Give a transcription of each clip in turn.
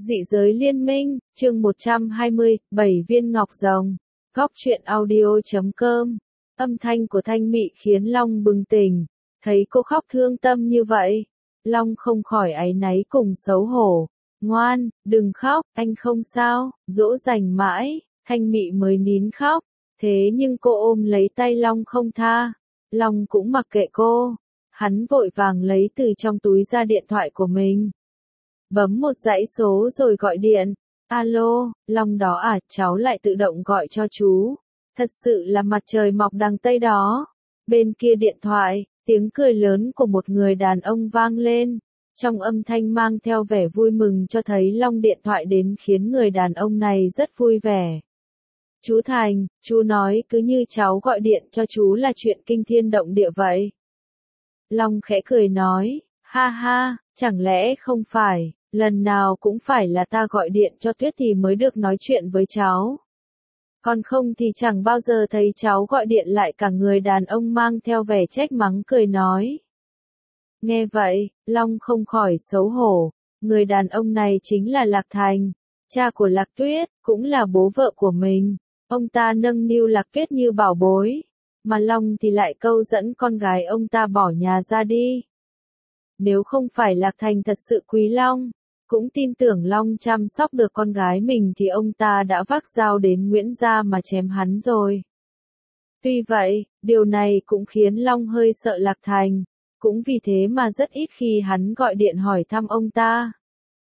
Dị giới liên minh, chương 120, 7 viên ngọc rồng. Góc truyện audio.com. Âm thanh của Thanh Mị khiến Long bừng tỉnh. Thấy cô khóc thương tâm như vậy, Long không khỏi áy náy cùng xấu hổ. Ngoan, đừng khóc, anh không sao, dỗ dành mãi, Thanh Mị mới nín khóc. Thế nhưng cô ôm lấy tay Long không tha. Long cũng mặc kệ cô. Hắn vội vàng lấy từ trong túi ra điện thoại của mình. Bấm một dãy số rồi gọi điện. Alo, Long đó à, cháu lại tự động gọi cho chú. Thật sự là mặt trời mọc đằng Tây đó. Bên kia điện thoại, tiếng cười lớn của một người đàn ông vang lên. Trong âm thanh mang theo vẻ vui mừng cho thấy Long điện thoại đến khiến người đàn ông này rất vui vẻ. Chú Thành, chú nói cứ như cháu gọi điện cho chú là chuyện kinh thiên động địa vậy. Long khẽ cười nói, ha ha, chẳng lẽ không phải, lần nào cũng phải là ta gọi điện cho Tuyết thì mới được nói chuyện với cháu. Còn không thì chẳng bao giờ thấy cháu gọi điện lại cả. Người đàn ông mang theo vẻ trách mắng cười nói. Nghe vậy, Long không khỏi xấu hổ. Người đàn ông này chính là Lạc Thành, cha của Lạc Tuyết, cũng là bố vợ của mình. Ông ta nâng niu Lạc Tuyết như bảo bối, mà Long thì lại câu dẫn con gái ông ta bỏ nhà ra đi. Nếu không phải Lạc Thành thật sự quý Long, cũng tin tưởng Long chăm sóc được con gái mình thì ông ta đã vác dao đến Nguyễn gia mà chém hắn rồi. Tuy vậy, điều này cũng khiến Long hơi sợ Lạc Thành, cũng vì thế mà rất ít khi hắn gọi điện hỏi thăm ông ta.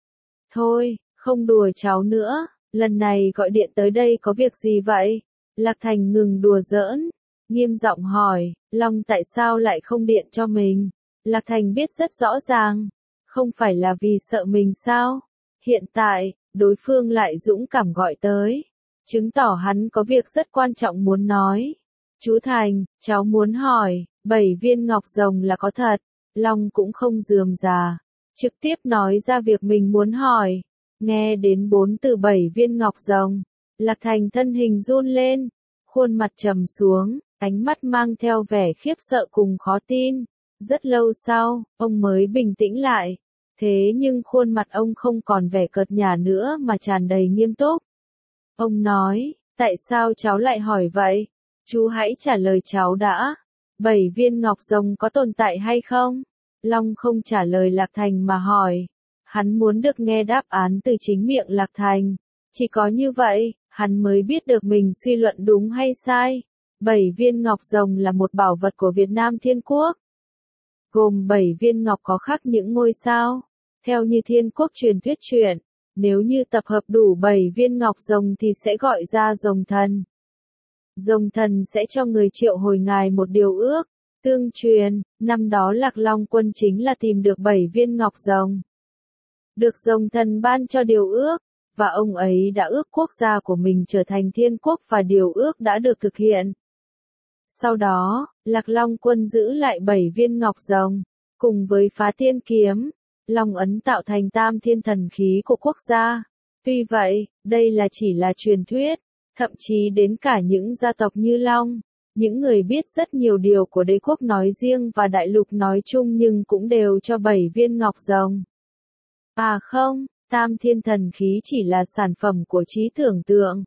Thôi, không đùa cháu nữa, lần này gọi điện tới đây có việc gì vậy? Lạc Thành ngừng đùa giỡn, nghiêm giọng hỏi, Long tại sao lại không điện cho mình? Lạc Thành biết rất rõ ràng, không phải là vì sợ mình sao? Hiện tại, đối phương lại dũng cảm gọi tới, chứng tỏ hắn có việc rất quan trọng muốn nói. Chú Thành, cháu muốn hỏi, 7 viên ngọc rồng là có thật? Long cũng không rườm rà, trực tiếp nói ra việc mình muốn hỏi. Nghe đến 4 từ 7 viên ngọc rồng, Lạc Thành thân hình run lên, khuôn mặt trầm xuống, ánh mắt mang theo vẻ khiếp sợ cùng khó tin. Rất lâu sau, ông mới bình tĩnh lại. Thế nhưng khuôn mặt ông không còn vẻ cợt nhả nữa mà tràn đầy nghiêm túc. Ông nói, tại sao cháu lại hỏi vậy? Chú hãy trả lời cháu đã. 7 viên ngọc rồng có tồn tại hay không? Long không trả lời Lạc Thành mà hỏi. Hắn muốn được nghe đáp án từ chính miệng Lạc Thành. Chỉ có như vậy, hắn mới biết được mình suy luận đúng hay sai. 7 viên ngọc rồng là một bảo vật của Việt Nam Thiên Quốc. Gồm 7 viên ngọc có khắc những ngôi sao. Theo như Thiên Quốc truyền thuyết truyện, nếu như tập hợp đủ 7 viên ngọc rồng thì sẽ gọi ra rồng thần. Rồng thần sẽ cho người triệu hồi ngài một điều ước. Tương truyền, năm đó Lạc Long Quân chính là tìm được 7 viên ngọc rồng. Được rồng thần ban cho điều ước, và ông ấy đã ước quốc gia của mình trở thành thiên quốc và điều ước đã được thực hiện. Sau đó, Lạc Long Quân giữ lại 7 viên ngọc rồng, cùng với Phá Thiên Kiếm, Long Ấn tạo thành Tam Thiên Thần Khí của quốc gia. Tuy vậy, đây là chỉ là truyền thuyết, thậm chí đến cả những gia tộc như Long, những người biết rất nhiều điều của đế quốc nói riêng và đại lục nói chung nhưng cũng đều cho 7 viên ngọc rồng. À không, Tam Thiên Thần Khí chỉ là sản phẩm của trí tưởng tượng.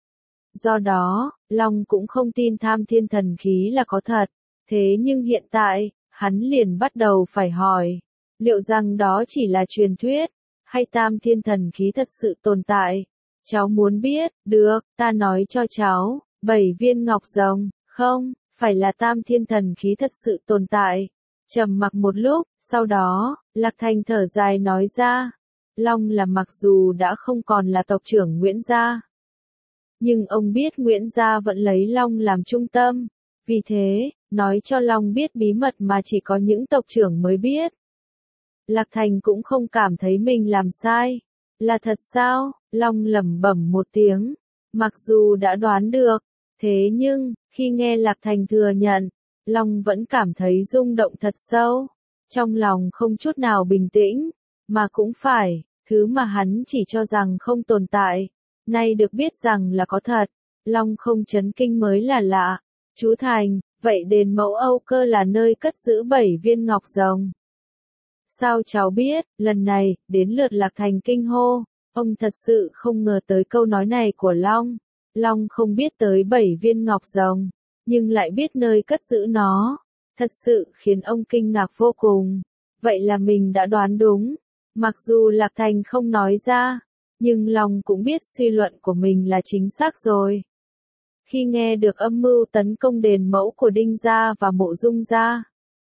Do đó, Long cũng không tin Tam Thiên Thần Khí là có thật. Thế nhưng hiện tại, hắn liền bắt đầu phải hỏi, liệu rằng đó chỉ là truyền thuyết, hay Tam Thiên Thần Khí thật sự tồn tại? Cháu muốn biết, được, ta nói cho cháu, 7 viên ngọc rồng, không, phải là Tam Thiên Thần Khí thật sự tồn tại. Trầm mặc một lúc, sau đó, Lạc Thành thở dài nói ra, Long là mặc dù đã không còn là tộc trưởng Nguyễn gia, nhưng ông biết Nguyễn gia vẫn lấy Long làm trung tâm, vì thế, nói cho Long biết bí mật mà chỉ có những tộc trưởng mới biết. Lạc Thành cũng không cảm thấy mình làm sai. Là thật sao? Long lẩm bẩm một tiếng, mặc dù đã đoán được, thế nhưng, khi nghe Lạc Thành thừa nhận, Long vẫn cảm thấy rung động thật sâu, trong lòng không chút nào bình tĩnh, mà cũng phải, thứ mà hắn chỉ cho rằng không tồn tại, nay được biết rằng là có thật. Long không chấn kinh mới là lạ. Chú Thành, vậy đền Mẫu Âu Cơ là nơi cất giữ 7 viên ngọc rồng? Sao cháu biết? Lần này, đến lượt Lạc Thành kinh hô. Ông thật sự không ngờ tới câu nói này của Long. Long không biết tới 7 viên ngọc rồng, nhưng lại biết nơi cất giữ nó. Thật sự khiến ông kinh ngạc vô cùng. Vậy là mình đã đoán đúng. Mặc dù Lạc Thành không nói ra, nhưng Long cũng biết suy luận của mình là chính xác rồi. Khi nghe được âm mưu tấn công đền mẫu của Đinh gia và Mộ Dung gia,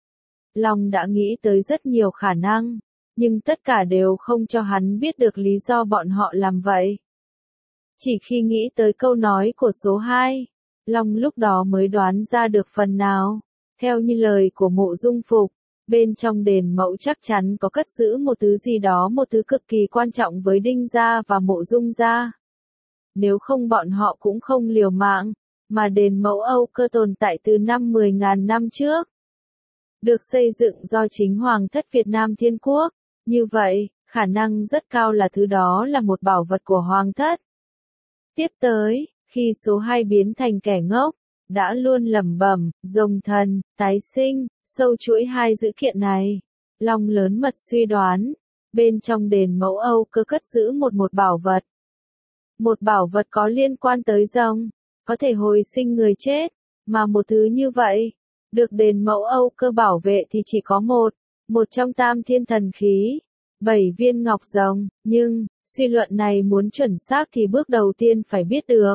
Long đã nghĩ tới rất nhiều khả năng, nhưng tất cả đều không cho hắn biết được lý do bọn họ làm vậy. Chỉ khi nghĩ tới câu nói của số 2, Long lúc đó mới đoán ra được phần nào. Theo như lời của Mộ Dung Phục, bên trong đền mẫu chắc chắn có cất giữ một thứ gì đó, một thứ cực kỳ quan trọng với Đinh gia và Mộ Dung gia. Nếu không bọn họ cũng không liều mạng, mà đền mẫu Âu Cơ tồn tại từ năm 10.000 năm trước. Được xây dựng do chính Hoàng thất Việt Nam Thiên Quốc. Như vậy, khả năng rất cao là thứ đó là một bảo vật của Hoàng thất. Tiếp tới, khi số 2 biến thành kẻ ngốc, đã luôn lẩm bẩm, rồng thần, tái sinh, sâu chuỗi hai dữ kiện này. Long lớn mật suy đoán, bên trong đền mẫu Âu Cơ cất giữ một bảo vật. Một bảo vật có liên quan tới rồng, có thể hồi sinh người chết, mà một thứ như vậy, được đền mẫu Âu Cơ bảo vệ thì chỉ có một trong tam thiên thần khí, 7 viên ngọc rồng, nhưng, suy luận này muốn chuẩn xác thì bước đầu tiên phải biết được.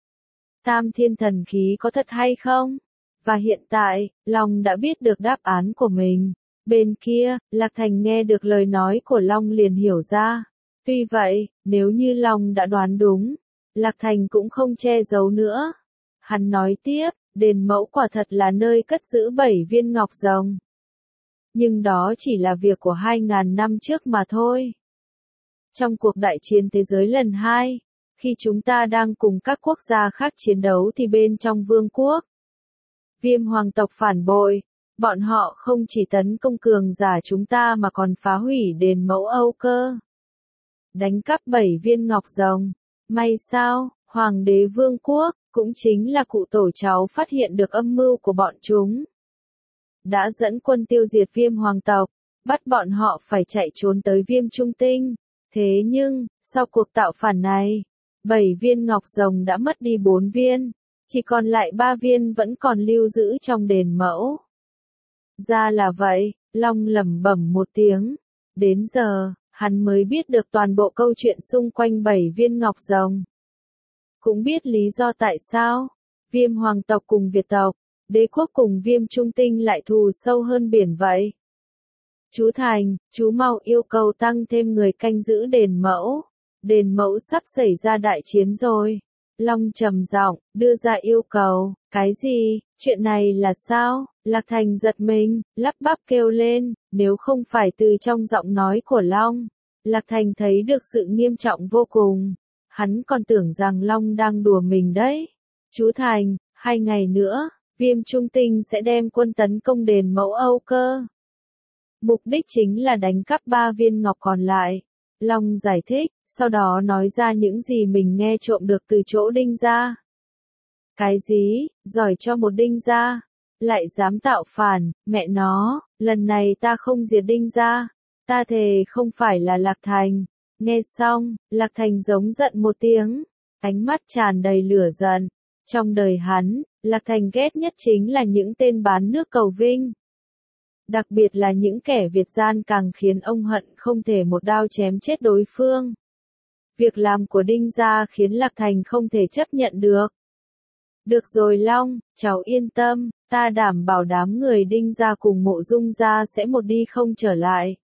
Tam thiên thần khí có thật hay không? Và hiện tại, Long đã biết được đáp án của mình. Bên kia, Lạc Thành nghe được lời nói của Long liền hiểu ra. Tuy vậy, nếu như Long đã đoán đúng, Lạc Thành cũng không che giấu nữa. Hắn nói tiếp, đền mẫu quả thật là nơi cất giữ 7 viên ngọc rồng. Nhưng đó chỉ là việc của 2.000 năm trước mà thôi. Trong cuộc đại chiến thế giới lần 2, khi chúng ta đang cùng các quốc gia khác chiến đấu thì bên trong vương quốc, Viêm hoàng tộc phản bội, bọn họ không chỉ tấn công cường giả chúng ta mà còn phá hủy đền mẫu Âu Cơ. Đánh cắp 7 viên ngọc rồng. May sao, Hoàng đế vương quốc, cũng chính là cụ tổ cháu phát hiện được âm mưu của bọn chúng. Đã dẫn quân tiêu diệt Viêm hoàng tộc, bắt bọn họ phải chạy trốn tới Viêm Trung Tinh. Thế nhưng, sau cuộc tạo phản này, 7 viên ngọc rồng đã mất đi 4 viên, chỉ còn lại 3 viên vẫn còn lưu giữ trong đền mẫu. Ra là vậy, Long lẩm bẩm một tiếng. Đến giờ, hắn mới biết được toàn bộ câu chuyện xung quanh 7 viên ngọc rồng. Cũng biết lý do tại sao, Viêm hoàng tộc cùng Việt tộc, đế quốc cùng Viêm Trung Tinh lại thù sâu hơn biển vậy. Chú Thành, chú mau yêu cầu tăng thêm người canh giữ đền mẫu. Đền mẫu sắp xảy ra đại chiến rồi. Long trầm giọng, đưa ra yêu cầu. Cái gì? Chuyện này là sao? Lạc Thành giật mình, lắp bắp kêu lên, nếu không phải từ trong giọng nói của Long. Lạc Thành thấy được sự nghiêm trọng vô cùng. Hắn còn tưởng rằng Long đang đùa mình đấy. Chú Thành, 2 ngày nữa, Viêm Trung Tinh sẽ đem quân tấn công đền mẫu Âu Cơ. Mục đích chính là đánh cắp 3 viên ngọc còn lại. Long giải thích, sau đó nói ra những gì mình nghe trộm được từ chỗ Đinh gia. Cái gì, giỏi cho một Đinh gia, lại dám tạo phản, mẹ nó, lần này ta không diệt Đinh gia, ta thề không phải là Lạc Thành. Nghe xong, Lạc Thành giống giận một tiếng, ánh mắt tràn đầy lửa giận. Trong đời hắn, Lạc Thành ghét nhất chính là những tên bán nước cầu vinh. Đặc biệt là những kẻ Việt gian càng khiến ông hận không thể một đao chém chết đối phương. Việc làm của Đinh gia khiến Lạc Thành không thể chấp nhận được. Được rồi Long, cháu yên tâm, ta đảm bảo đám người Đinh gia cùng Mộ Dung gia sẽ một đi không trở lại.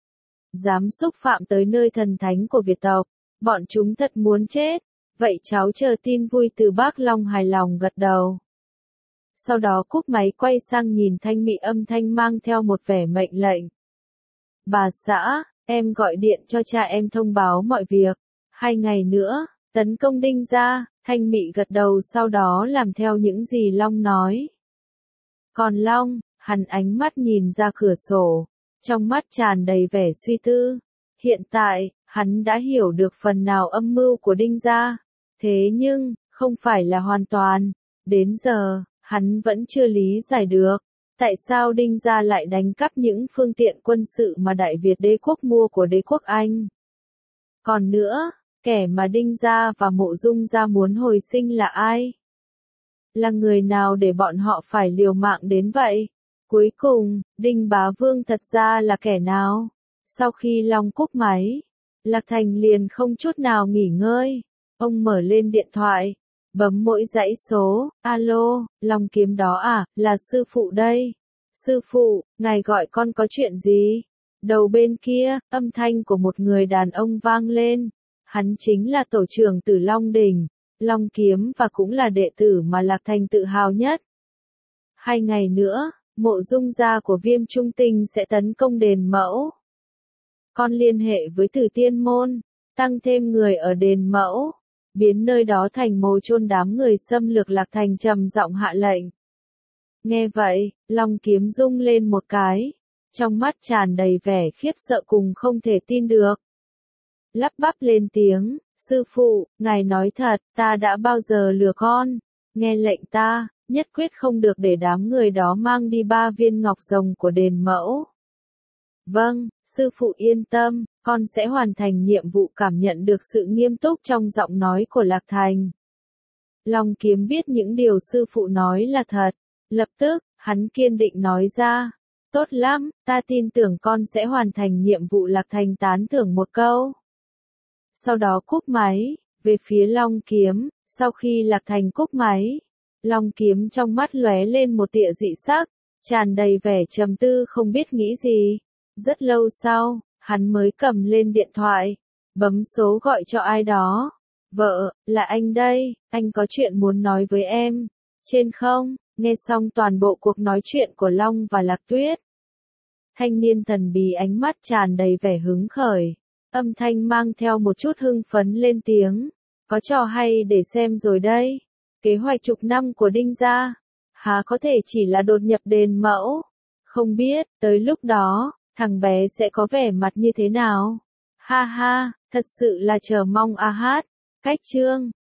Dám xúc phạm tới nơi thần thánh của Việt tộc, bọn chúng thật muốn chết. Vậy cháu chờ tin vui từ bác Long. Hài lòng gật đầu. Sau đó cúp máy quay sang nhìn Thanh Mị, âm thanh mang theo một vẻ mệnh lệnh. Bà xã, em gọi điện cho cha em thông báo mọi việc. 2 ngày nữa, tấn công Đinh gia. Thanh Mị gật đầu sau đó làm theo những gì Long nói. Còn Long, hắn ánh mắt nhìn ra cửa sổ, trong mắt tràn đầy vẻ suy tư. Hiện tại, hắn đã hiểu được phần nào âm mưu của Đinh gia. Thế nhưng, không phải là hoàn toàn. Đến giờ, hắn vẫn chưa lý giải được. Tại sao Đinh gia lại đánh cắp những phương tiện quân sự mà Đại Việt đế quốc mua của đế quốc Anh? Còn nữa, Kẻ mà Đinh gia và Mộ Dung gia muốn hồi sinh là ai? Là người nào để bọn họ phải liều mạng đến vậy? Cuối cùng, Đinh Bá Vương thật ra là kẻ nào? Sau khi Long cúp máy, Lạc Thành liền không chút nào nghỉ ngơi. Ông mở lên điện thoại, bấm mỗi dãy số. Alo, Long Kiếm đó à, là sư phụ đây. Sư phụ, ngài gọi con có chuyện gì? Đầu bên kia, âm thanh của một người đàn ông vang lên. Hắn chính là tổ trưởng Tử Long Đình, Long Kiếm và cũng là đệ tử mà Lạc Thành tự hào nhất. 2 ngày nữa, Mộ Dung gia của Viêm Trung Tinh sẽ tấn công đền Mẫu. Con liên hệ với Tử Tiên Môn, tăng thêm người ở đền Mẫu, biến nơi đó thành mồ chôn đám người xâm lược. Lạc Thành trầm giọng hạ lệnh. Nghe vậy, Long Kiếm rung lên một cái, trong mắt tràn đầy vẻ khiếp sợ cùng không thể tin được. Lắp bắp lên tiếng, sư phụ, ngài nói thật, ta đã bao giờ lừa con, nghe lệnh ta, nhất quyết không được để đám người đó mang đi 3 viên ngọc rồng của đền Mẫu. Vâng, sư phụ yên tâm, con sẽ hoàn thành nhiệm vụ. Cảm nhận được sự nghiêm túc trong giọng nói của Lạc Thành. Long Kiếm biết những điều sư phụ nói là thật, lập tức, hắn kiên định nói ra. Tốt lắm, ta tin tưởng con sẽ hoàn thành nhiệm vụ. Lạc Thành tán thưởng một câu. Sau đó cúp máy, về phía Long Kiếm, sau khi Lạc Thành cúp máy, Long Kiếm trong mắt lóe lên một tia dị sắc, tràn đầy vẻ trầm tư không biết nghĩ gì. Rất lâu sau, hắn mới cầm lên điện thoại, bấm số gọi cho ai đó. Vợ, là anh đây, anh có chuyện muốn nói với em. Trên không, nghe xong toàn bộ cuộc nói chuyện của Long và Lạc Tuyết. Thanh niên thần bí ánh mắt tràn đầy vẻ hứng khởi, âm thanh mang theo một chút hưng phấn lên tiếng. Có trò hay để xem rồi đây. Kế hoạch chục năm của Đinh gia, há có thể chỉ là đột nhập đền Mẫu. Không biết, tới lúc đó, thằng bé sẽ có vẻ mặt như thế nào? Ha ha, thật sự là chờ mong a hát. Cách chương